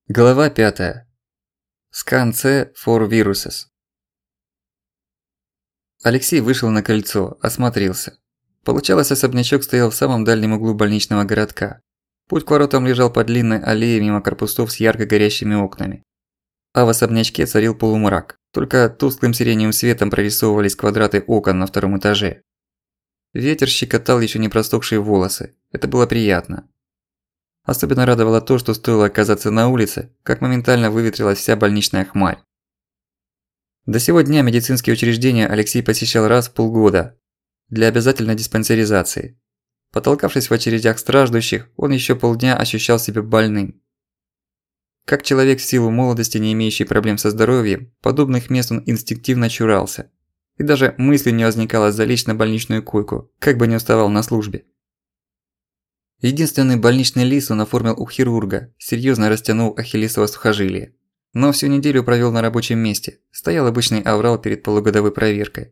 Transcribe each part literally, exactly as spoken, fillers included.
Глава пятая. Scan C for Viruses. Алексей вышел на крыльцо, осмотрелся. Получалось, особнячок стоял в самом дальнем углу больничного городка. Путь к воротам лежал по длинной аллее мимо корпусов с ярко горящими окнами. А в особнячке царил полумрак, только тусклым сиреневым светом прорисовывались квадраты окон на втором этаже. Ветер щекотал ещё не простухшие волосы, это было приятно. Особенно радовало то, что стоило оказаться на улице, как моментально выветрилась вся больничная хмарь. До сего дня медицинские учреждения Алексей посещал раз в полгода для обязательной диспансеризации. Потолкавшись в очередях страждущих, он ещё полдня ощущал себя больным. Как человек в силу молодости, не имеющий проблем со здоровьем, подобных мест он инстинктивно чурался. И даже мысли не возникало залечь на больничную койку, как бы не уставал на службе. Единственный больничный лист он оформил у хирурга, серьёзно растянул ахиллесово сухожилие. Но всю неделю провёл на рабочем месте, стоял обычный аврал перед полугодовой проверкой.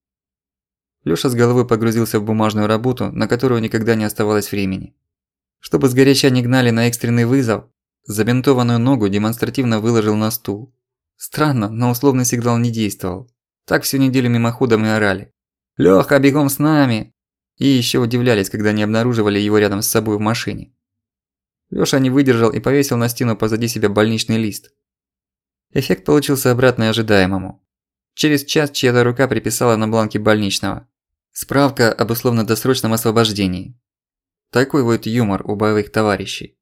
Лёша с головой погрузился в бумажную работу, на которую никогда не оставалось времени. Чтобы сгоряча не гнали на экстренный вызов, забинтованную ногу демонстративно выложил на стул. Странно, но условный сигнал не действовал. Так всю неделю мимоходом и орали: «Лёха, бегом с нами!» И ещё удивлялись, когда не обнаруживали его рядом с собой в машине. Лёша не выдержал и повесил на стену позади себя больничный лист. Эффект получился обратный ожидаемому. Через час чья-то рука приписала на бланке больничного: «Справка об условно-досрочном освобождении». Такой вот юмор у боевых товарищей.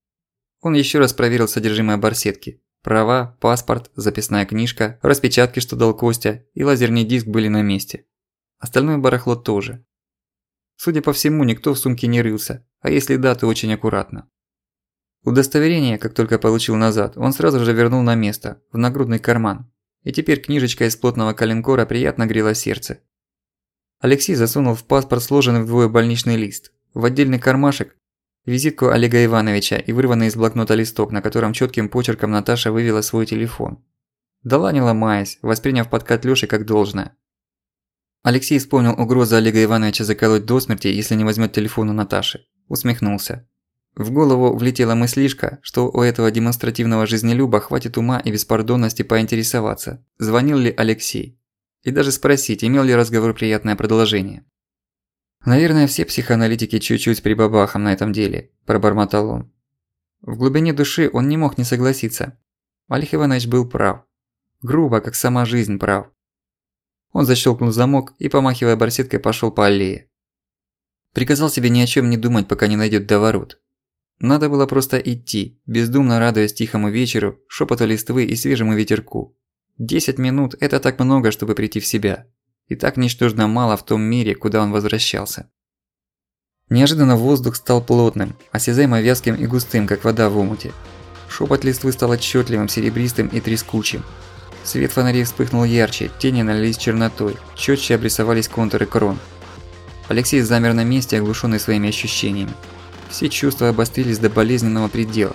Он ещё раз проверил содержимое барсетки. Права, паспорт, записная книжка, распечатки, что дал Костя, и лазерный диск были на месте. Остальное барахло тоже. Судя по всему, никто в сумке не рылся, а если да, то очень аккуратно. Удостоверение, как только получил назад, он сразу же вернул на место, в нагрудный карман. И теперь книжечка из плотного коленкора приятно грела сердце. Алексей засунул в паспорт сложенный вдвое больничный лист, в отдельный кармашек визитку Олега Ивановича и вырванный из блокнота листок, на котором чётким почерком Наташа вывела свой телефон. Дала не ломаясь, восприняв подкат Лёши как должное. Алексей вспомнил угрозу Олега Ивановича заколоть до смерти, если не возьмёт телефон у Наташи. Усмехнулся. В голову влетела мыслишка, что у этого демонстративного жизнелюба хватит ума и беспардонности поинтересоваться, звонил ли Алексей. И даже спросить, имел ли разговор приятное продолжение. «Наверное, все психоаналитики чуть-чуть с прибабахом на этом деле», – пробормотал он. В глубине души он не мог не согласиться. Олег Иванович был прав. Грубо, как сама жизнь, прав. Он защёлкнул замок и, помахивая барсеткой, пошёл по аллее. Приказал себе ни о чём не думать, пока не найдёт до ворот. Надо было просто идти, бездумно радуясь тихому вечеру, шёпоту листвы и свежему ветерку. Десять минут – это так много, чтобы прийти в себя. И так ничтожно мало в том мире, куда он возвращался. Неожиданно воздух стал плотным, осязаемо вязким и густым, как вода в омуте. Шёпот листвы стал отчётливым, серебристым и трескучим. Свет фонарей вспыхнул ярче, тени налились чернотой, чётче обрисовались контуры крон. Алексей замер на месте, оглушённый своими ощущениями. Все чувства обострились до болезненного предела.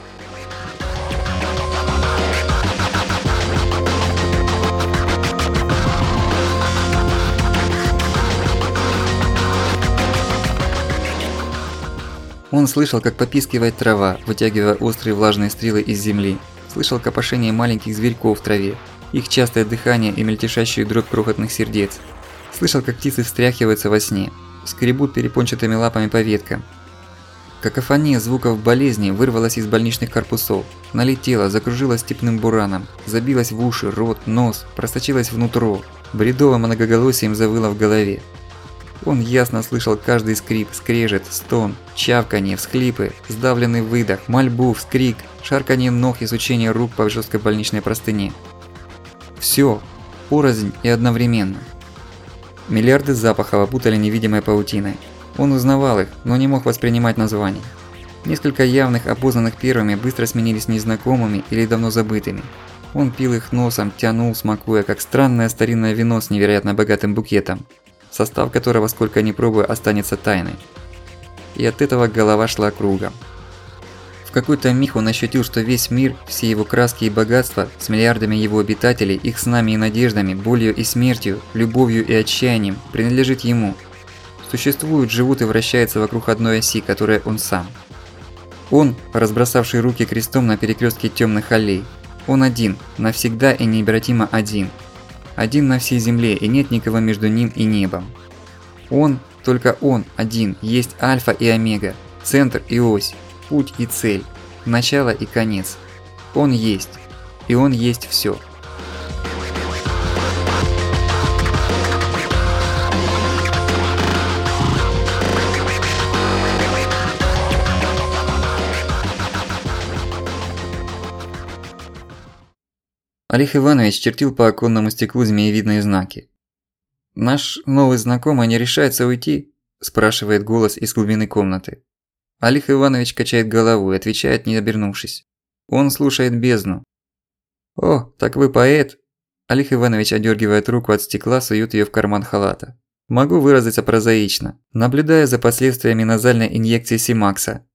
Он слышал, как попискивает трава, вытягивая острые влажные стрелы из земли. Слышал копошение маленьких зверьков в траве, их частое дыхание и мельтешащую дробь крохотных сердец. Слышал, как птицы встряхиваются во сне, скребут перепончатыми лапами по веткам. Какофония звуков болезни вырвалась из больничных корпусов, налетела, закружилась степным бураном, забилась в уши, рот, нос, просочилась внутрь, бредово многоголосием завыла в голове. Он ясно слышал каждый скрип, скрежет, стон, чавканье, всхлипы, сдавленный выдох, мольбу, вскрик, шарканье ног и сучение рук по жёсткой больничной простыне. Всё, порознь и одновременно. Миллиарды запахов опутали невидимой паутиной. Он узнавал их, но не мог воспринимать названий. Несколько явных, опознанных первыми, быстро сменились незнакомыми или давно забытыми. Он пил их носом, тянул, смакуя, как странное старинное вино с невероятно богатым букетом, состав которого, сколько ни пробуй, останется тайной. И от этого голова шла кругом. В какой-то миг он ощутил, что весь мир, все его краски и богатства, с миллиардами его обитателей, их снами и надеждами, болью и смертью, любовью и отчаянием, принадлежит ему. Существуют, живут и вращаются вокруг одной оси, которая он сам. Он, разбросавший руки крестом на перекрестке темных аллей. Он один, навсегда и необратимо один. Один на всей земле, и нет никого между ним и небом. Он, только он, один, есть альфа и омега, центр и ось, путь и цель, начало и конец. Он есть, и он есть всё. Олег Иванович чертил по оконному стеклу змеевидные знаки. «Наш новый знакомый не решается уйти?» – спрашивает голос из глубины комнаты. Олег Иванович качает головой, отвечает, не обернувшись. Он слушает бездну. «О, так вы поэт?» Олег Иванович одёргивает руку от стекла, сует её в карман халата. «Могу выразиться прозаично, наблюдая за последствиями назальной инъекции Симакса».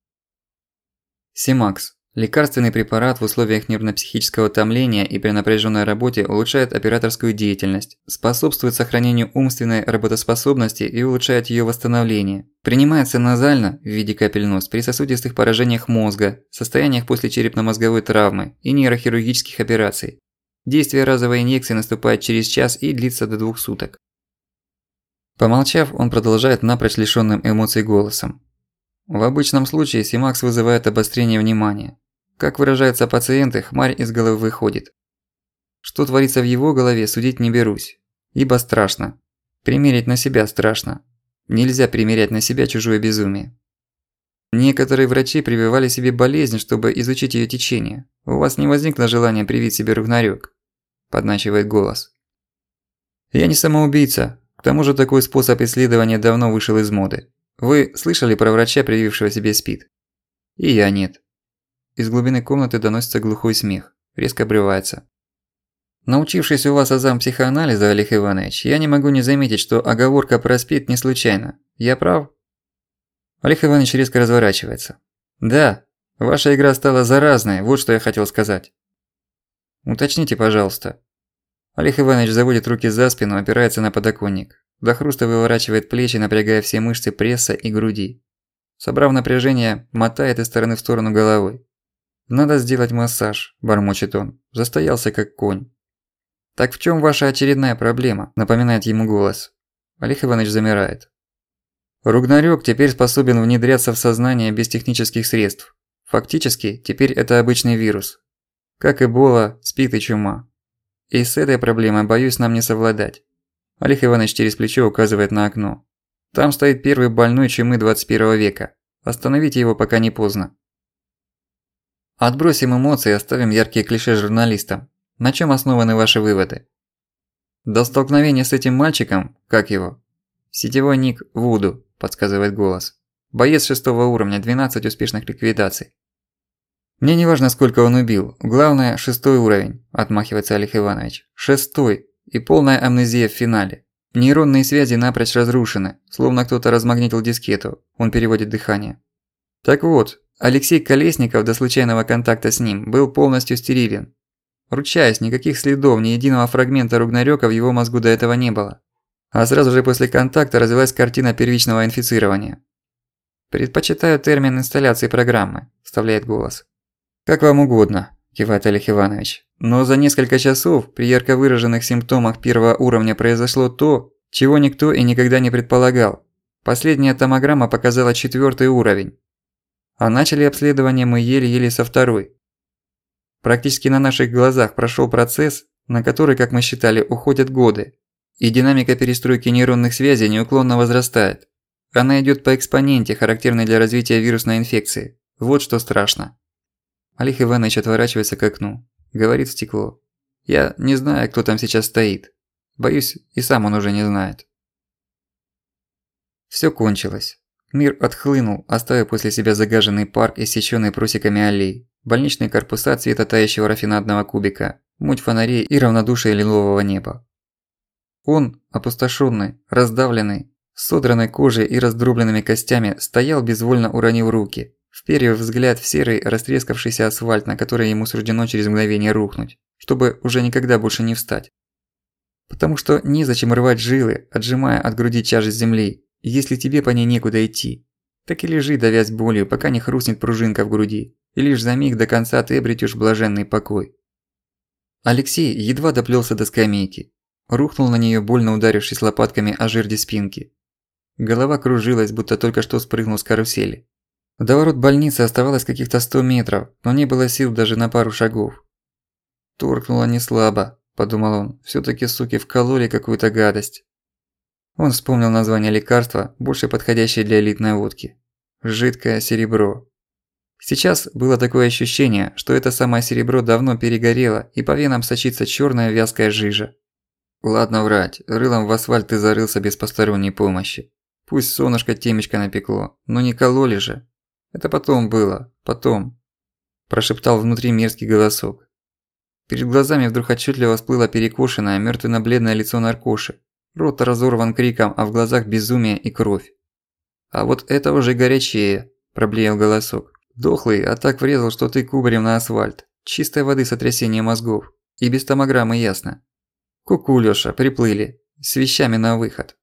Симакс. Лекарственный препарат в условиях нервно-психического томления и при напряженной работе улучшает операторскую деятельность, способствует сохранению умственной работоспособности и улучшает ее восстановление. Принимается назально в виде капель нос при сосудистых поражениях мозга, состояниях после черепно-мозговой травмы и нейрохирургических операций. Действие разовой инъекции наступает через час и длится до двух суток. Помолчав, он продолжает напрочь лишённым эмоций голосом. В обычном случае Симакс вызывает обострение внимания. Как выражаются пациенты, хмарь из головы выходит. Что творится в его голове, судить не берусь. Ибо страшно. Примерить на себя страшно. Нельзя примерять на себя чужое безумие. Некоторые врачи прививали себе болезнь, чтобы изучить её течение. У вас не возникло желания привить себе Рагнарёк? Подначивает голос. Я не самоубийца. К тому же такой способ исследования давно вышел из моды. Вы слышали про врача, привившего себе СПИД? И я нет. Из глубины комнаты доносится глухой смех. Резко обрывается. Научившись у вас азам психоанализа, Олег Иванович, я не могу не заметить, что оговорка про СПИД не случайна. Я прав? Олег Иванович резко разворачивается. Да, ваша игра стала заразной, вот что я хотел сказать. Уточните, пожалуйста. Олег Иванович заводит руки за спину, опирается на подоконник. До хруста выворачивает плечи, напрягая все мышцы пресса и груди. Собрав напряжение, мотает из стороны в сторону головой. «Надо сделать массаж», – бормочет он. Застоялся как конь. «Так в чём ваша очередная проблема?» – напоминает ему голос. Олег Иванович замирает. Рагнарёк теперь способен внедряться в сознание без технических средств. Фактически, теперь это обычный вирус. Как Эбола, СПИД и чума. И с этой проблемой, боюсь, нам не совладать. Олег Иванович через плечо указывает на окно. Там стоит первый больной чумы двадцать первого века. Остановите его, пока не поздно. Отбросим эмоции и оставим яркие клише журналистам. На чём основаны ваши выводы? До столкновения с этим мальчиком, как его? Сетевой ник Вуду, подсказывает голос. Боец шестого уровня, двенадцать успешных ликвидаций. Мне не важно, сколько он убил. Главное, шестой уровень, отмахивается Олег Иванович. Шестой. И полная амнезия в финале. Нейронные связи напрочь разрушены, словно кто-то размагнитил дискету. Он переводит дыхание. Так вот, Алексей Колесников до случайного контакта с ним был полностью стерилен. Ручаюсь, никаких следов, ни единого фрагмента Рагнарёка в его мозгу до этого не было. А сразу же после контакта развилась картина первичного инфицирования. «Предпочитаю термин инсталляции программы», – вставляет голос. «Как вам угодно», – кивает Олег Иванович. «Но за несколько часов при ярко выраженных симптомах первого уровня произошло то, чего никто и никогда не предполагал. Последняя томограмма показала четвёртый уровень. А начали обследование мы еле-еле со второй. Практически на наших глазах прошёл процесс, на который, как мы считали, уходят годы. И динамика перестройки нейронных связей неуклонно возрастает. Она идёт по экспоненте, характерной для развития вирусной инфекции. Вот что страшно». Олег Иванович отворачивается к окну. Говорит в стекло. «Я не знаю, кто там сейчас стоит. Боюсь, и сам он уже не знает». Всё кончилось. Мир отхлынул, оставив после себя загаженный парк, иссечённый просеками аллей, больничные корпуса цвета тающего рафинадного кубика, муть фонарей и равнодушие лилового неба. Он, опустошённый, раздавленный, с содранной кожей и раздробленными костями, стоял, безвольно уронив руки, вперев взгляд в серый растрескавшийся асфальт, на который ему суждено через мгновение рухнуть, чтобы уже никогда больше не встать. Потому что незачем рвать жилы, отжимая от груди тяжесть земли, если тебе по ней некуда идти. Так и лежи, давясь болью, пока не хрустнет пружинка в груди, и лишь за миг до конца ты обретёшь блаженный покой. Алексей едва доплёлся до скамейки. Рухнул на неё, больно ударившись лопатками о жерди спинки. Голова кружилась, будто только что спрыгнул с карусели. До ворот больницы оставалось каких-то сто метров, но не было сил даже на пару шагов. «Торкнуло неслабо», – подумал он, – «всё-таки суки вкололи какую-то гадость». Он вспомнил название лекарства, больше подходящее для элитной водки. Жидкое серебро. Сейчас было такое ощущение, что это самое серебро давно перегорело, и по венам сочится чёрная вязкая жижа. Ладно врать, рылом в асфальт ты зарылся без посторонней помощи. Пусть солнышко темечко напекло, но не кололи же. Это потом было, потом. Прошептал внутри мерзкий голосок. Перед глазами вдруг отчетливо всплыло перекошенное, мертвенно-бледное лицо наркоши. Рот разорван криком, а в глазах безумие и кровь. «А вот это уже горячее», – проблеял голосок. «Дохлый, а так врезал, что ты кубарем на асфальт. Чистой воды сотрясение мозгов. И без томограммы ясно. Ку-ку, Лёша, приплыли. С вещами на выход».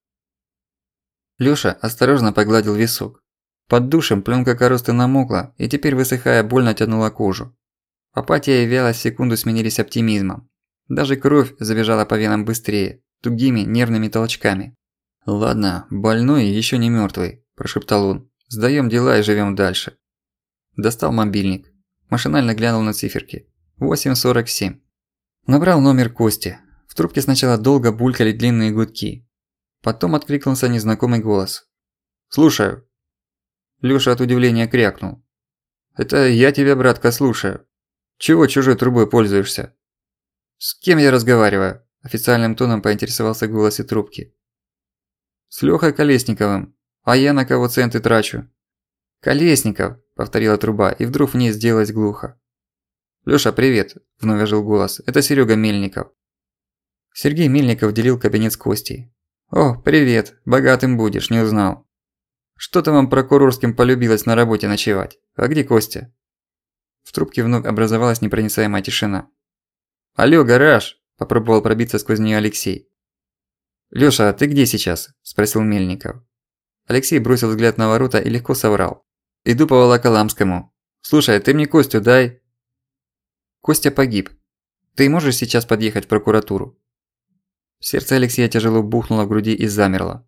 Лёша осторожно погладил висок. Под душем плёнка коросты намокла, и теперь, высыхая, больно тянула кожу. Апатия и вялость в секунду сменились оптимизмом. Даже кровь забежала по венам быстрее, тугими нервными толчками. «Ладно, больной и ещё не мёртвый», – прошептал он. «Сдаём дела и живём дальше». Достал мобильник. Машинально глянул на циферки. восемь сорок семь. Набрал номер Кости. В трубке сначала долго булькали длинные гудки. Потом откликнулся незнакомый голос. «Слушаю». Лёша от удивления крякнул. «Это я тебя, братка, слушаю. Чего чужой трубой пользуешься?» «С кем я разговариваю?» – официальным тоном поинтересовался голос из трубки. «С Лёхой Колесниковым. А я на кого центы трачу?» «Колесников», – повторила труба, и вдруг в ней сделалось глухо. «Лёша, привет», – вновь ожил голос. «Это Серёга Мельников». Сергей Мельников делил кабинет с Костей. «О, привет, богатым будешь, не узнал. Что-то вам прокурорским полюбилось на работе ночевать. А где Костя?» В трубке вновь образовалась непроницаемая тишина. «Алло, гараж!» – попробовал пробиться сквозь неё Алексей. «Лёша, а ты где сейчас?» – спросил Мельников. Алексей бросил взгляд на ворота и легко соврал. «Иду по Волоколамскому. Слушай, ты мне Костю дай». «Костя погиб. Ты можешь сейчас подъехать в прокуратуру?» Сердце Алексея тяжело бухнуло в груди и замерло.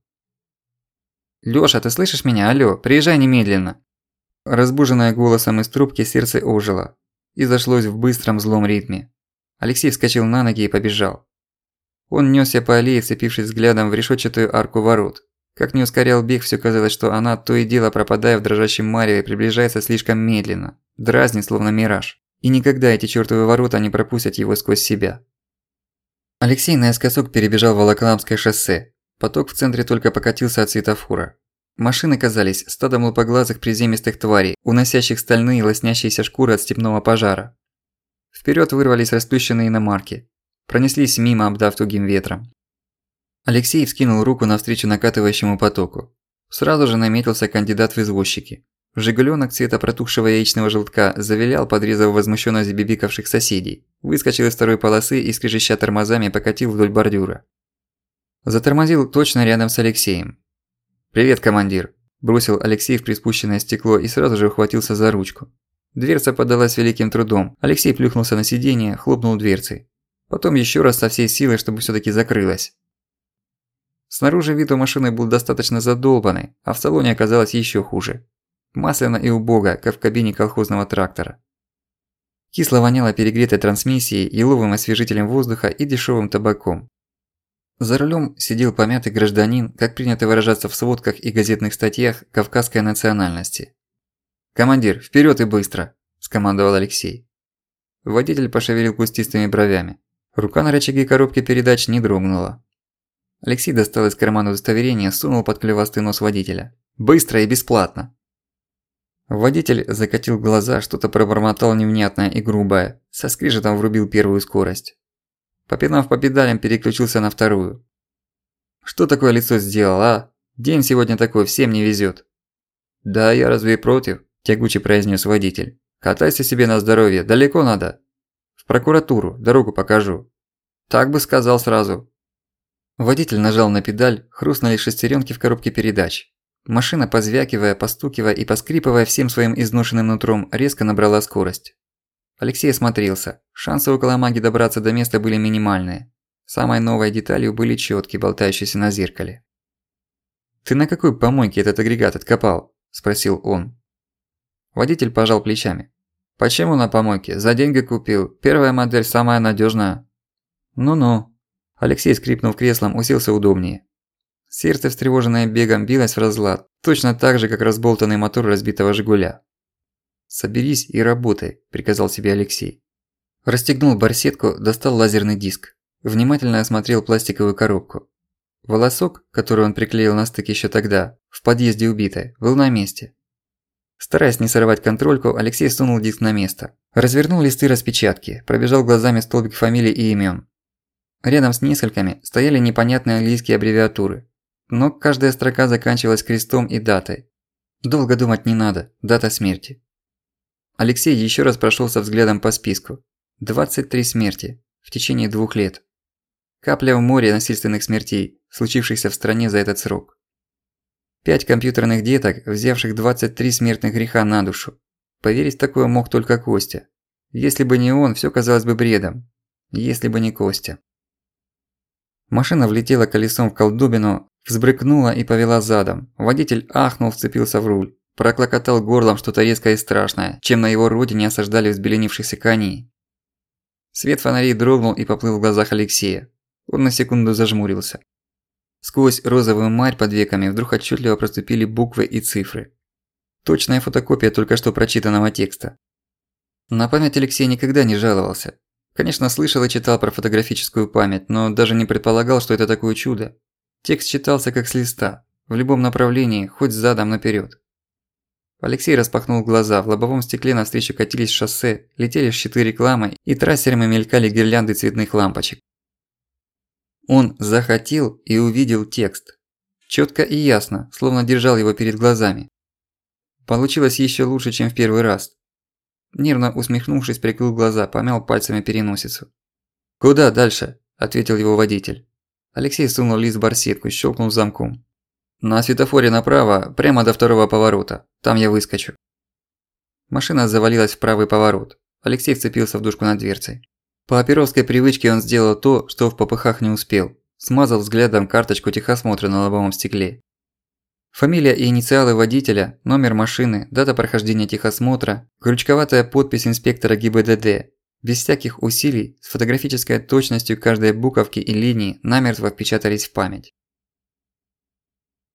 «Лёша, ты слышишь меня? Алло, приезжай немедленно!» Разбуженное голосом из трубки, сердце ожило и зашлось в быстром злом ритме. Алексей вскочил на ноги и побежал. Он нёсся по аллее, вцепившись взглядом в решётчатую арку ворот. Как не ускорял бег, всё казалось, что она, то и дело пропадая в дрожащем мареве, приближается слишком медленно, дразнит, словно мираж. И никогда эти чёртовы ворота не пропустят его сквозь себя. Алексей наискосок перебежал Волоколамское шоссе. Поток в центре только покатился от светофора. Машины казались стадом лупоглазых приземистых тварей, уносящих стальные лоснящиеся шкуры от степного пожара. Вперёд вырвались расплющенные иномарки. Пронеслись мимо, обдав тугим ветром. Алексей вскинул руку навстречу накатывающему потоку. Сразу же наметился кандидат в извозчики. Жигулёнок цвета протухшего яичного желтка завилял, подрезав возмущённо забибикавших соседей. Выскочил из второй полосы и, скрежеща тормозами, покатил вдоль бордюра. Затормозил точно рядом с Алексеем. «Привет, командир», – бросил Алексей в приспущенное стекло и сразу же ухватился за ручку. Дверца поддалась великим трудом. Алексей плюхнулся на сиденье, хлопнул дверцей. Потом ещё раз со всей силы, чтобы всё-таки закрылась. Снаружи вид у машины был достаточно задолбанный, а в салоне оказалось ещё хуже. Масляно и убого, как в кабине колхозного трактора. Кисло воняло перегретой трансмиссией, еловым освежителем воздуха и дешёвым табаком. За рулём сидел помятый гражданин, как принято выражаться в сводках и газетных статьях, кавказской национальности. «Командир, вперёд и быстро!» – скомандовал Алексей. Водитель пошевелил кустистыми бровями. Рука на рычаге коробки передач не дрогнула. Алексей достал из кармана удостоверение, сунул под клювастый нос водителя. «Быстро и бесплатно!» Водитель закатил глаза, что-то пробормотал невнятное и грубое, со скрежетом врубил первую скорость. Попинав по педалям, переключился на вторую. «Что такое лицо сделал, а? День сегодня такой, всем не везёт». «Да я разве и против?» – тягуче произнёс водитель. «Катайся себе на здоровье, далеко надо?» «В прокуратуру, дорогу покажу». «Так бы сказал сразу». Водитель нажал на педаль, хрустнули шестерёнки в коробке передач. Машина, позвякивая, постукивая и поскрипывая всем своим изношенным нутром, резко набрала скорость. Алексей осмотрелся. Шансы около маги добраться до места были минимальные. Самой новой деталью были чётки, болтающиеся на зеркале. «Ты на какой помойке этот агрегат откопал?» – спросил он. Водитель пожал плечами. «Почему на помойке? За деньги купил. Первая модель самая надёжная». «Ну-ну». Алексей, скрипнув креслом, уселся удобнее. Сердце, встревоженное бегом, билось в разлад, точно так же, как разболтанный мотор разбитого «Жигуля». «Соберись и работай», – приказал себе Алексей. Расстегнул барсетку, достал лазерный диск. Внимательно осмотрел пластиковую коробку. Волосок, который он приклеил на стык ещё тогда, в подъезде убитой, был на месте. Стараясь не сорвать контрольку, Алексей сунул диск на место. Развернул листы распечатки, пробежал глазами столбик фамилий и имён. Рядом с несколькими стояли непонятные английские аббревиатуры. Но каждая строка заканчивалась крестом и датой. Долго думать не надо, дата смерти. Алексей ещё раз прошёлся взглядом по списку. двадцать три смерти в течение двух лет. Капля в море насильственных смертей, случившихся в стране за этот срок. Пять компьютерных деток, взявших двадцать три смертных греха на душу. Поверить в такое мог только Костя. Если бы не он, всё казалось бы бредом. Если бы не Костя. Машина влетела колесом в колдобину, взбрыкнула и повела задом. Водитель ахнул, вцепился в руль. Проклокотал горлом что-то резкое и страшное, чем на его родине осаждали взбеленившихся коней. Свет фонарей дрогнул и поплыл в глазах Алексея. Он на секунду зажмурился. Сквозь розовую марь под веками вдруг отчетливо проступили буквы и цифры. Точная фотокопия только что прочитанного текста. На память Алексей никогда не жаловался. Конечно, слышал и читал про фотографическую память, но даже не предполагал, что это такое чудо. Текст читался как с листа, в любом направлении, хоть задом наперёд. Алексей распахнул глаза, в лобовом стекле навстречу катились шоссе, летели щиты рекламы и трассерами мелькали гирлянды цветных лампочек. Он захотел и увидел текст. Чётко и ясно, словно держал его перед глазами. Получилось ещё лучше, чем в первый раз. Нервно усмехнувшись, прикрыл глаза, помял пальцами переносицу. «Куда дальше?» – ответил его водитель. Алексей сунул лист в барсетку, щёлкнул замком. «На светофоре направо, прямо до второго поворота. Там я выскочу». Машина завалилась в правый поворот. Алексей вцепился в дужку над дверцей. По оперовской привычке он сделал то, что в попыхах не успел. Смазал взглядом карточку техосмотра на лобовом стекле. Фамилия и инициалы водителя, номер машины, дата прохождения техосмотра, крючковатая подпись инспектора ГИБДД. Без всяких усилий, с фотографической точностью каждой буковки и линии намертво впечатались в память.